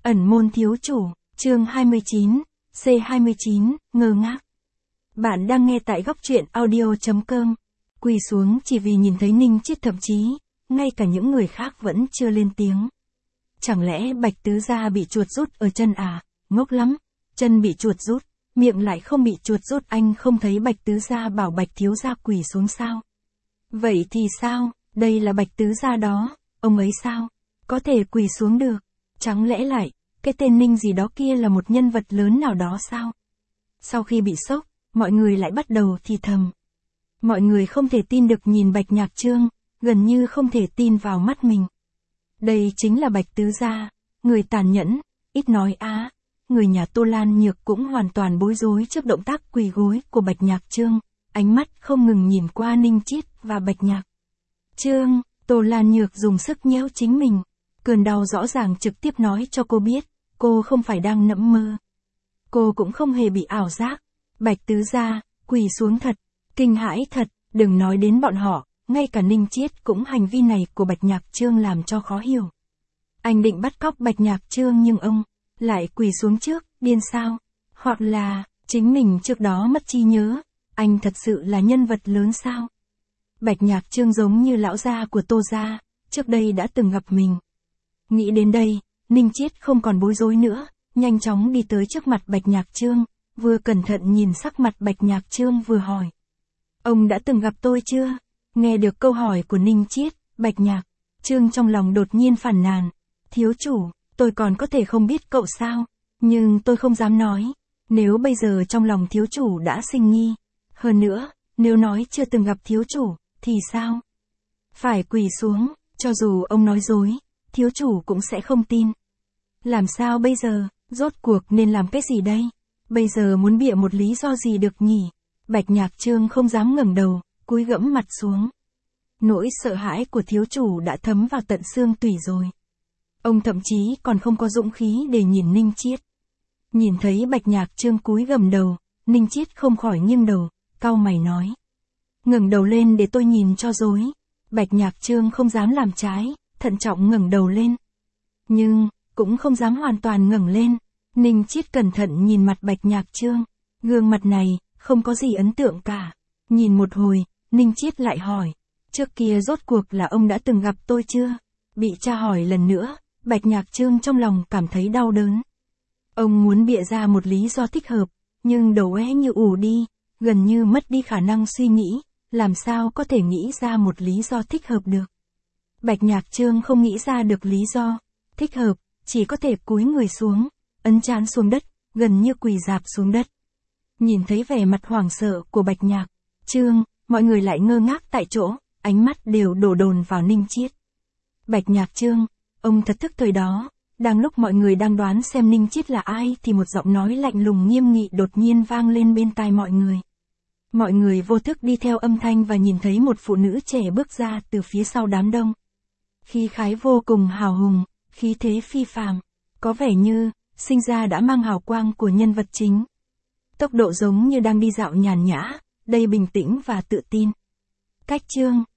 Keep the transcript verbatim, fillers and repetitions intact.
Ẩn môn thiếu chủ, chương hai mươi chín, C hai mươi chín, ngơ ngác. Bạn đang nghe tại góc truyện audio.com. Quỳ xuống chỉ vì nhìn thấy Ninh Chiết, thậm chí, ngay cả những người khác vẫn chưa lên tiếng. Chẳng lẽ Bạch Tứ Gia bị chuột rút ở chân à? Ngốc lắm, chân bị chuột rút, miệng lại không bị chuột rút. Anh không thấy Bạch Tứ Gia bảo Bạch Thiếu Gia quỳ xuống sao? Vậy thì sao, đây là Bạch Tứ Gia đó, ông ấy sao? Có thể quỳ xuống được? Chẳng lẽ lại, cái tên Ninh gì đó kia là một nhân vật lớn nào đó sao? Sau khi bị sốc, mọi người lại bắt đầu thì thầm. Mọi người không thể tin được nhìn Bạch Nhạc Trương, gần như không thể tin vào mắt mình. Đây chính là Bạch Tứ Gia, người tàn nhẫn, ít nói á. Người nhà Tô Lan Nhược cũng hoàn toàn bối rối trước động tác quỳ gối của Bạch Nhạc Trương, ánh mắt không ngừng nhìn qua Ninh Chiết và Bạch Nhạc Trương. Tô Lan Nhược dùng sức nhéo chính mình, cơn đau rõ ràng trực tiếp nói cho cô biết, cô không phải đang nẫm mơ. Cô cũng không hề bị ảo giác. Bạch Tứ Gia, quỳ xuống thật, kinh hãi thật, đừng nói đến bọn họ, ngay cả Ninh Chiết cũng hành vi này của Bạch Nhạc Trương làm cho khó hiểu. Anh định bắt cóc Bạch Nhạc Trương nhưng ông lại quỳ xuống trước, điên sao? Hoặc là, chính mình trước đó mất trí nhớ, anh thật sự là nhân vật lớn sao? Bạch Nhạc Trương giống như lão gia của Tô gia, trước đây đã từng gặp mình. Nghĩ đến đây, Ninh Chiết không còn bối rối nữa, nhanh chóng đi tới trước mặt Bạch Nhạc Trương, vừa cẩn thận nhìn sắc mặt Bạch Nhạc Trương vừa hỏi. Ông đã từng gặp tôi chưa? Nghe được câu hỏi của Ninh Chiết, Bạch Nhạc Trương trong lòng đột nhiên phản nàn. Thiếu chủ, tôi còn có thể không biết cậu sao? Nhưng tôi không dám nói. Nếu bây giờ trong lòng thiếu chủ đã sinh nghi. Hơn nữa, nếu nói chưa từng gặp thiếu chủ, thì sao? Phải quỳ xuống, cho dù ông nói dối, thiếu chủ cũng sẽ không tin. Làm sao bây giờ, rốt cuộc nên làm cái gì đây? Bây giờ muốn bịa một lý do gì được nhỉ? Bạch Nhạc Trương không dám ngẩng đầu, cúi gẫm mặt xuống. Nỗi sợ hãi của thiếu chủ đã thấm vào tận xương tủy rồi. Ông thậm chí còn không có dũng khí để nhìn Ninh Chiết. Nhìn thấy Bạch Nhạc Trương cúi gầm đầu, Ninh Chiết không khỏi nghiêng đầu, cau mày nói. Ngẩng đầu lên để tôi nhìn cho dối. Bạch Nhạc Trương không dám làm trái, thận trọng ngẩng đầu lên. Nhưng, cũng không dám hoàn toàn ngẩng lên. Ninh Chiết cẩn thận nhìn mặt Bạch Nhạc Trương. Gương mặt này, không có gì ấn tượng cả. Nhìn một hồi, Ninh Chiết lại hỏi. Trước kia rốt cuộc là ông đã từng gặp tôi chưa? Bị tra hỏi lần nữa, Bạch Nhạc Trương trong lòng cảm thấy đau đớn. Ông muốn bịa ra một lý do thích hợp, nhưng đầu óc như ù đi, gần như mất đi khả năng suy nghĩ, làm sao có thể nghĩ ra một lý do thích hợp được. Bạch Nhạc Trương không nghĩ ra được lý do thích hợp, chỉ có thể cúi người xuống, ấn trán xuống đất, gần như quỳ rạp xuống đất. Nhìn thấy vẻ mặt hoảng sợ của Bạch Nhạc Trương, mọi người lại ngơ ngác tại chỗ, ánh mắt đều đổ dồn vào Ninh Chiết. Bạch Nhạc Trương, ông thật thức thời đó. Đang lúc mọi người đang đoán xem Ninh Chiết là ai thì một giọng nói lạnh lùng nghiêm nghị đột nhiên vang lên bên tai mọi người. Mọi người vô thức đi theo âm thanh và nhìn thấy một phụ nữ trẻ bước ra từ phía sau đám đông. Khí khái vô cùng hào hùng, khí thế phi phàm, có vẻ như sinh ra đã mang hào quang của nhân vật chính. Tốc độ giống như đang đi dạo nhàn nhã, đầy bình tĩnh và tự tin. Cách Trương,